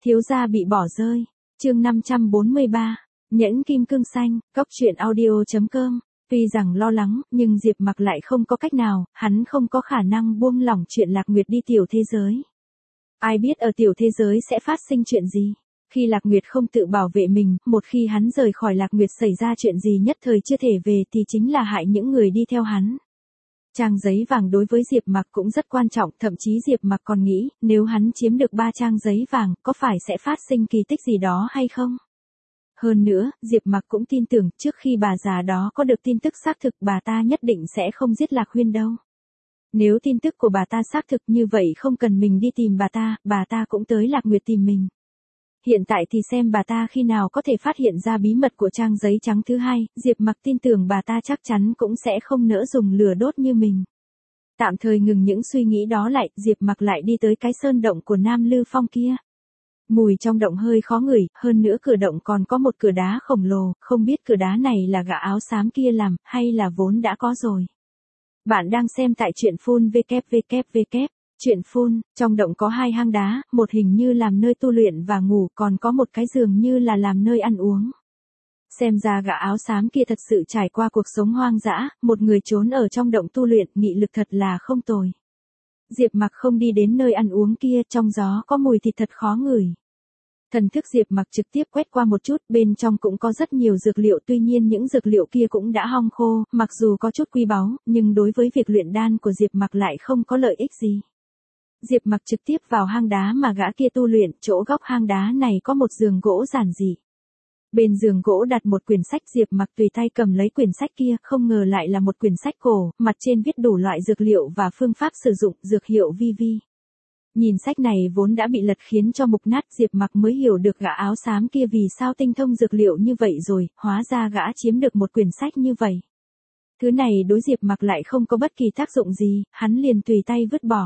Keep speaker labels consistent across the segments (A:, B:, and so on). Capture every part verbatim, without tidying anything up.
A: Thiếu gia bị bỏ rơi. Chương năm trăm bốn mươi ba. Nhẫn kim cương xanh, cốc truyện audio chấm com. Tuy rằng lo lắng, nhưng Diệp Mặc lại không có cách nào, hắn không có khả năng buông lỏng chuyện Lạc Nguyệt đi tiểu thế giới. Ai biết ở tiểu thế giới sẽ phát sinh chuyện gì? Khi Lạc Nguyệt không tự bảo vệ mình, một khi hắn rời khỏi Lạc Nguyệt xảy ra chuyện gì nhất thời chưa thể về thì chính là hại những người đi theo hắn. Trang giấy vàng đối với Diệp Mặc cũng rất quan trọng, thậm chí Diệp Mặc còn nghĩ, nếu hắn chiếm được ba trang giấy vàng, có phải sẽ phát sinh kỳ tích gì đó hay không? Hơn nữa, Diệp Mặc cũng tin tưởng, trước khi bà già đó có được tin tức xác thực, bà ta nhất định sẽ không giết Lạc Huyên đâu. Nếu tin tức của bà ta xác thực như vậy không cần mình đi tìm bà ta, bà ta cũng tới Lạc Nguyệt tìm mình. Hiện tại thì xem bà ta khi nào có thể phát hiện ra bí mật của trang giấy trắng thứ hai, Diệp Mặc tin tưởng bà ta chắc chắn cũng sẽ không nỡ dùng lửa đốt như mình. Tạm thời ngừng những suy nghĩ đó lại, Diệp Mặc lại đi tới cái sơn động của Nam Lư Phong kia. Mùi trong động hơi khó ngửi, hơn nữa cửa động còn có một cửa đá khổng lồ, không biết cửa đá này là gã áo xám kia làm, hay là vốn đã có rồi. Bạn đang xem tại truyện phun vê kép vê kép vê kép. Truyện phun, trong động có hai hang đá, một hình như làm nơi tu luyện và ngủ, còn có một cái giường như là làm nơi ăn uống. Xem ra gã áo xám kia thật sự trải qua cuộc sống hoang dã, một người trốn ở trong động tu luyện, nghị lực thật là không tồi. Diệp Mặc không đi đến nơi ăn uống kia, trong gió có mùi thịt thật khó ngửi. Thần thức Diệp Mặc trực tiếp quét qua một chút, bên trong cũng có rất nhiều dược liệu, tuy nhiên những dược liệu kia cũng đã hong khô, mặc dù có chút quý báu, nhưng đối với việc luyện đan của Diệp Mặc lại không có lợi ích gì. Diệp Mặc trực tiếp vào hang đá mà gã kia tu luyện, chỗ góc hang đá này có một giường gỗ giản dị. Bên giường gỗ đặt một quyển sách, Diệp Mặc tùy tay cầm lấy quyển sách kia, không ngờ lại là một quyển sách cổ, mặt trên viết đủ loại dược liệu và phương pháp sử dụng, dược hiệu vi vi. Nhìn sách này vốn đã bị lật khiến cho mục nát, Diệp Mặc mới hiểu được gã áo xám kia vì sao tinh thông dược liệu như vậy rồi, hóa ra gã chiếm được một quyển sách như vậy. Thứ này đối Diệp Mặc lại không có bất kỳ tác dụng gì, hắn liền tùy tay vứt bỏ.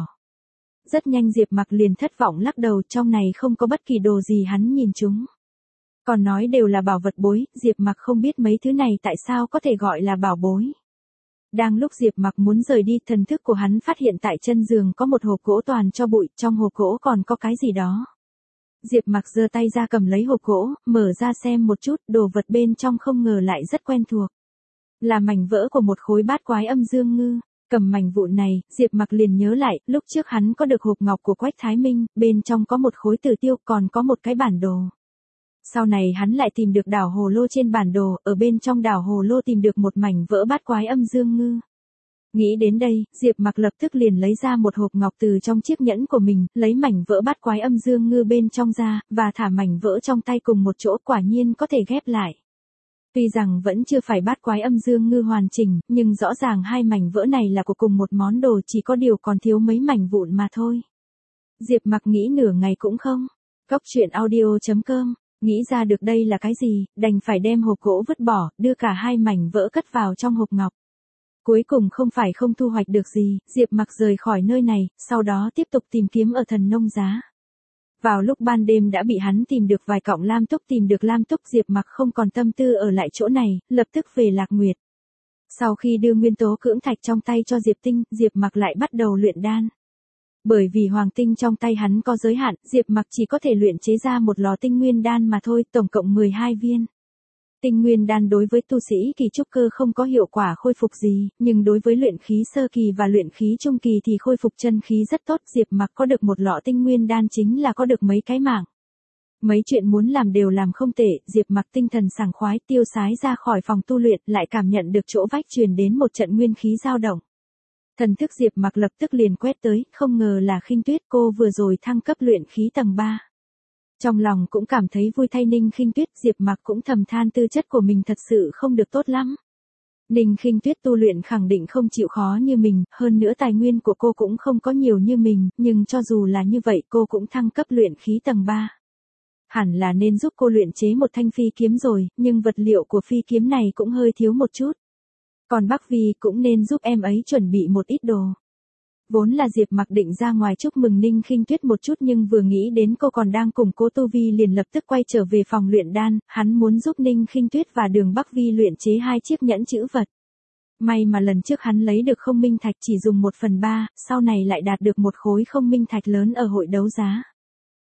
A: Rất nhanh Diệp Mặc liền thất vọng lắc đầu, trong này không có bất kỳ đồ gì hắn nhìn chúng. Còn nói đều là bảo vật bối, Diệp Mặc không biết mấy thứ này tại sao có thể gọi là bảo bối. Đang lúc Diệp Mặc muốn rời đi, thần thức của hắn phát hiện tại chân giường có một hộp gỗ toàn cho bụi, trong hộp gỗ còn có cái gì đó. Diệp Mặc giơ tay ra cầm lấy hộp gỗ, mở ra xem một chút, đồ vật bên trong không ngờ lại rất quen thuộc. Là mảnh vỡ của một khối bát quái âm dương ngư. Cầm mảnh vụn này, Diệp Mặc liền nhớ lại, lúc trước hắn có được hộp ngọc của Quách Thái Minh, bên trong có một khối tử tiêu, còn có một cái bản đồ. Sau này hắn lại tìm được đảo hồ lô trên bản đồ, ở bên trong đảo hồ lô tìm được một mảnh vỡ bát quái âm dương ngư. Nghĩ đến đây, Diệp Mặc lập tức liền lấy ra một hộp ngọc từ trong chiếc nhẫn của mình, lấy mảnh vỡ bát quái âm dương ngư bên trong ra, và thả mảnh vỡ trong tay cùng một chỗ, quả nhiên có thể ghép lại. Tuy rằng vẫn chưa phải bát quái âm dương ngư hoàn chỉnh, nhưng rõ ràng hai mảnh vỡ này là của cùng một món đồ, chỉ có điều còn thiếu mấy mảnh vụn mà thôi. Diệp Mặc nghĩ nửa ngày cũng không. Cốc truyện audio chấm com, nghĩ ra được đây là cái gì, đành phải đem hộp gỗ vứt bỏ, đưa cả hai mảnh vỡ cất vào trong hộp ngọc. Cuối cùng không phải không thu hoạch được gì, Diệp Mặc rời khỏi nơi này, sau đó tiếp tục tìm kiếm ở Thần Nông Giá. Vào lúc ban đêm đã bị hắn tìm được vài cọng lam túc, tìm được lam túc, Diệp Mặc không còn tâm tư ở lại chỗ này, lập tức về Lạc Nguyệt. Sau khi đưa nguyên tố cưỡng thạch trong tay cho Diệp Tinh, Diệp Mặc lại bắt đầu luyện đan. Bởi vì hoàng tinh trong tay hắn có giới hạn, Diệp Mặc chỉ có thể luyện chế ra một lò tinh nguyên đan mà thôi, tổng cộng mười hai viên. Tinh nguyên đan đối với tu sĩ kỳ trúc cơ không có hiệu quả khôi phục gì, nhưng đối với luyện khí sơ kỳ và luyện khí trung kỳ thì khôi phục chân khí rất tốt. Diệp Mặc có được một lọ tinh nguyên đan chính là có được mấy cái mạng. Mấy chuyện muốn làm đều làm không tệ, Diệp Mặc tinh thần sảng khoái, tiêu sái ra khỏi phòng tu luyện, lại cảm nhận được chỗ vách truyền đến một trận nguyên khí dao động. Thần thức Diệp Mặc lập tức liền quét tới, không ngờ là Khinh Tuyết, cô vừa rồi thăng cấp luyện khí tầng ba. Trong lòng cũng cảm thấy vui thay Ninh Khinh Tuyết, Diệp Mặc cũng thầm than tư chất của mình thật sự không được tốt lắm. Ninh Khinh Tuyết tu luyện khẳng định không chịu khó như mình, hơn nữa tài nguyên của cô cũng không có nhiều như mình, nhưng cho dù là như vậy cô cũng thăng cấp luyện khí tầng ba. Hẳn là nên giúp cô luyện chế một thanh phi kiếm rồi, nhưng vật liệu của phi kiếm này cũng hơi thiếu một chút. Còn Bắc Vi cũng nên giúp em ấy chuẩn bị một ít đồ. Vốn là Diệp Mặc định ra ngoài chúc mừng Ninh Khinh Tuyết một chút, nhưng vừa nghĩ đến cô còn đang cùng Cố Tu Vi liền lập tức quay trở về phòng luyện đan, hắn muốn giúp Ninh Khinh Tuyết và Đường Bắc Vi luyện chế hai chiếc nhẫn chữ vật. May mà lần trước hắn lấy được không minh thạch chỉ dùng một phần ba, sau này lại đạt được một khối không minh thạch lớn ở hội đấu giá.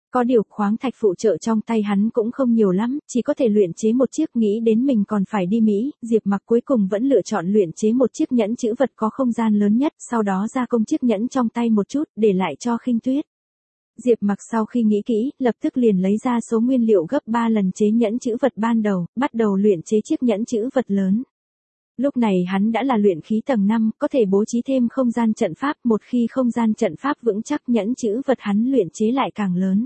A: Có điều khoáng thạch phụ trợ trong tay hắn cũng không nhiều lắm, chỉ có thể luyện chế một chiếc, nghĩ đến mình còn phải đi Mỹ, Diệp Mặc cuối cùng vẫn lựa chọn luyện chế một chiếc nhẫn chữ vật có không gian lớn nhất, sau đó gia công chiếc nhẫn trong tay một chút, để lại cho Khinh Tuyết. Diệp Mặc sau khi nghĩ kỹ, lập tức liền lấy ra số nguyên liệu gấp ba lần chế nhẫn chữ vật ban đầu, bắt đầu luyện chế chiếc nhẫn chữ vật lớn. Lúc này hắn đã là luyện khí tầng năm, có thể bố trí thêm không gian trận pháp, một khi không gian trận pháp vững chắc nhẫn chữ vật hắn luyện chế lại càng lớn.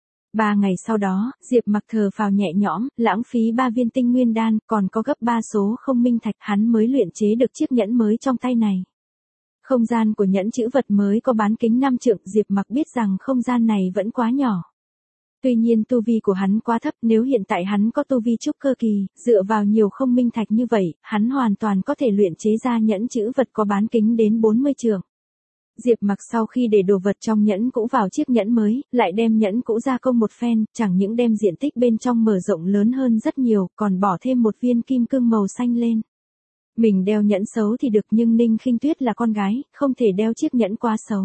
A: Ba ngày sau đó, Diệp Mặc thở phào nhẹ nhõm, lãng phí ba viên tinh nguyên đan, còn có gấp ba số không minh thạch, hắn mới luyện chế được chiếc nhẫn mới trong tay này. Không gian của nhẫn chữ vật mới có bán kính năm trượng, Diệp Mặc biết rằng không gian này vẫn quá nhỏ. Tuy nhiên tu vi của hắn quá thấp, nếu hiện tại hắn có tu vi trúc cơ kỳ, dựa vào nhiều không minh thạch như vậy, hắn hoàn toàn có thể luyện chế ra nhẫn chữ vật có bán kính đến bốn mươi trượng. Diệp Mặc sau khi để đồ vật trong nhẫn cũ vào chiếc nhẫn mới, lại đem nhẫn cũ gia công một phen, chẳng những đem diện tích bên trong mở rộng lớn hơn rất nhiều, còn bỏ thêm một viên kim cương màu xanh lên. Mình đeo nhẫn xấu thì được, nhưng Ninh Khinh Tuyết là con gái, không thể đeo chiếc nhẫn quá xấu.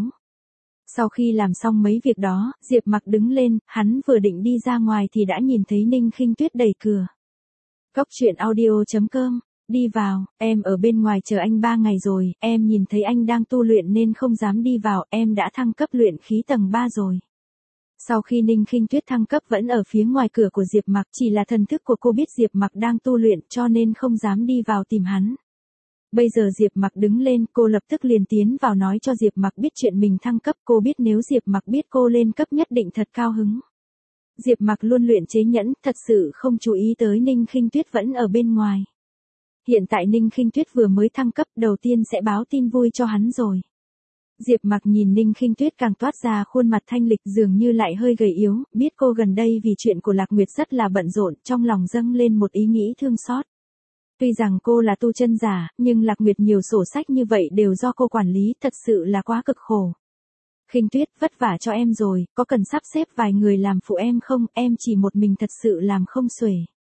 A: Sau khi làm xong mấy việc đó, Diệp Mặc đứng lên, hắn vừa định đi ra ngoài thì đã nhìn thấy Ninh Khinh Tuyết đẩy cửa. Cốc truyện audio chấm com, đi vào, em ở bên ngoài chờ anh ba ngày rồi, em nhìn thấy anh đang tu luyện nên không dám đi vào, em đã thăng cấp luyện khí tầng ba rồi. Sau khi Ninh Khinh Tuyết thăng cấp vẫn ở phía ngoài cửa của Diệp Mặc, chỉ là thần thức của cô biết Diệp Mặc đang tu luyện cho nên không dám đi vào tìm hắn. Bây giờ Diệp Mặc đứng lên, cô lập tức liền tiến vào nói cho Diệp Mặc biết chuyện mình thăng cấp, cô biết nếu Diệp Mặc biết cô lên cấp nhất định thật cao hứng. Diệp Mặc luôn luyện chế nhẫn, thật sự không chú ý tới Ninh Khinh Tuyết vẫn ở bên ngoài. Hiện tại Ninh Khinh Tuyết vừa mới thăng cấp, đầu tiên sẽ báo tin vui cho hắn rồi. Diệp Mặc nhìn Ninh Khinh Tuyết càng toát ra khuôn mặt thanh lịch, dường như lại hơi gầy yếu, biết cô gần đây vì chuyện của Lạc Nguyệt rất là bận rộn, trong lòng dâng lên một ý nghĩ thương xót. Tuy rằng cô là tu chân giả, nhưng Lạc Nguyệt nhiều sổ sách như vậy đều do cô quản lý, thật sự là quá cực khổ. Khinh Tuyết, vất vả cho em rồi, có cần sắp xếp vài người làm phụ em không, em chỉ một mình thật sự làm không xuể.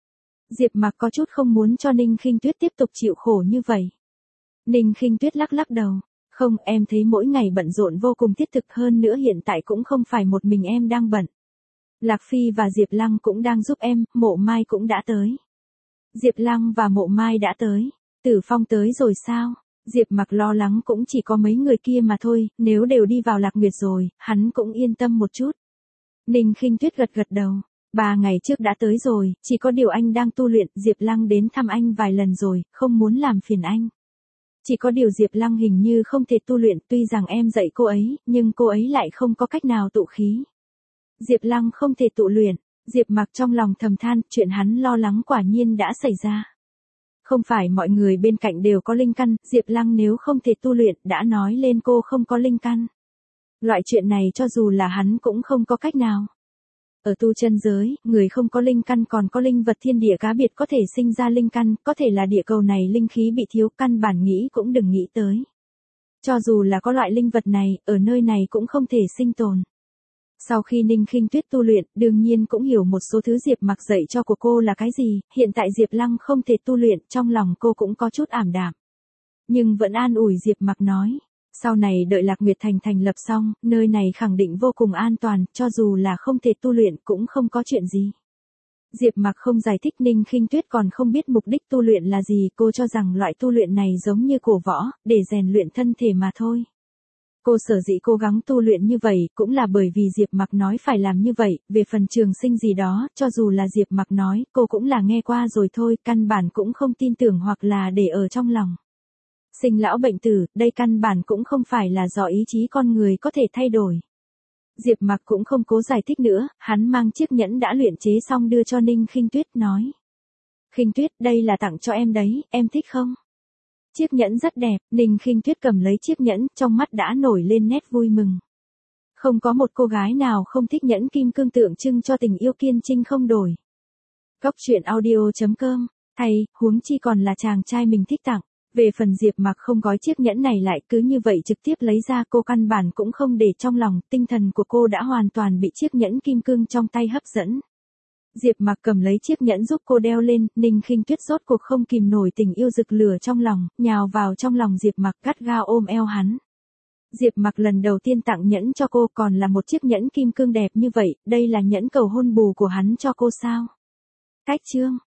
A: Diệp Mặc có chút không muốn cho Ninh Khinh Tuyết tiếp tục chịu khổ như vậy. Ninh Khinh Tuyết lắc lắc đầu, không, em thấy mỗi ngày bận rộn vô cùng thiết thực, hơn nữa hiện tại cũng không phải một mình em đang bận. Lạc Phi và Diệp Lăng cũng đang giúp em, Mộ Mai cũng đã tới. Diệp Lăng và Mộ Mai đã tới. Tử Phong tới rồi sao? Diệp Mặc lo lắng cũng chỉ có mấy người kia mà thôi, nếu đều đi vào Lạc Nguyệt rồi, hắn cũng yên tâm một chút. Ninh Khinh Tuyết gật gật đầu. Ba ngày trước đã tới rồi, chỉ có điều anh đang tu luyện, Diệp Lăng đến thăm anh vài lần rồi, không muốn làm phiền anh. Chỉ có điều Diệp Lăng hình như không thể tu luyện, tuy rằng em dạy cô ấy, nhưng cô ấy lại không có cách nào tụ khí. Diệp Lăng không thể tụ luyện. Diệp Mặc trong lòng thầm than, chuyện hắn lo lắng quả nhiên đã xảy ra. Không phải mọi người bên cạnh đều có linh căn, Diệp Lăng nếu không thể tu luyện, đã nói lên cô không có linh căn. Loại chuyện này cho dù là hắn cũng không có cách nào. Ở tu chân giới, người không có linh căn còn có linh vật thiên địa cá biệt có thể sinh ra linh căn, có thể là địa cầu này linh khí bị thiếu, căn bản nghĩ cũng đừng nghĩ tới. Cho dù là có loại linh vật này, ở nơi này cũng không thể sinh tồn. Sau khi Ninh Khinh Tuyết tu luyện, đương nhiên cũng hiểu một số thứ Diệp Mặc dạy cho của cô là cái gì, hiện tại Diệp Lăng không thể tu luyện, trong lòng cô cũng có chút ảm đạm. Nhưng vẫn an ủi Diệp Mặc nói, sau này đợi Lạc Nguyệt Thành thành lập xong, nơi này khẳng định vô cùng an toàn, cho dù là không thể tu luyện cũng không có chuyện gì. Diệp Mặc không giải thích, Ninh Khinh Tuyết còn không biết mục đích tu luyện là gì, cô cho rằng loại tu luyện này giống như cổ võ, để rèn luyện thân thể mà thôi. Cô sở dĩ cố gắng tu luyện như vậy, cũng là bởi vì Diệp Mặc nói phải làm như vậy, về phần trường sinh gì đó, cho dù là Diệp Mặc nói, cô cũng là nghe qua rồi thôi, căn bản cũng không tin tưởng hoặc là để ở trong lòng. Sinh lão bệnh tử, đây căn bản cũng không phải là do ý chí con người có thể thay đổi. Diệp Mặc cũng không cố giải thích nữa, hắn mang chiếc nhẫn đã luyện chế xong đưa cho Ninh Khinh Tuyết, nói. Khinh Tuyết, đây là tặng cho em đấy, em thích không? Chiếc nhẫn rất đẹp, Ninh Khinh Tuyết cầm lấy chiếc nhẫn, trong mắt đã nổi lên nét vui mừng. Không có một cô gái nào không thích nhẫn kim cương tượng trưng cho tình yêu kiên trinh không đổi. Cốc truyện audio chấm com, thay, huống chi còn là chàng trai mình thích tặng. Về phần Diệp Mặc không gói chiếc nhẫn này lại, cứ như vậy trực tiếp lấy ra, cô căn bản cũng không để trong lòng, tinh thần của cô đã hoàn toàn bị chiếc nhẫn kim cương trong tay hấp dẫn. Diệp Mặc cầm lấy chiếc nhẫn giúp cô đeo lên, Ninh Khinh Tuyết rốt cuộc không kìm nổi tình yêu rực lửa trong lòng, nhào vào trong lòng Diệp Mặc, gắt gao ôm eo hắn. Diệp Mặc lần đầu tiên tặng nhẫn cho cô còn là một chiếc nhẫn kim cương đẹp như vậy, đây là nhẫn cầu hôn bù của hắn cho cô sao? Cách chương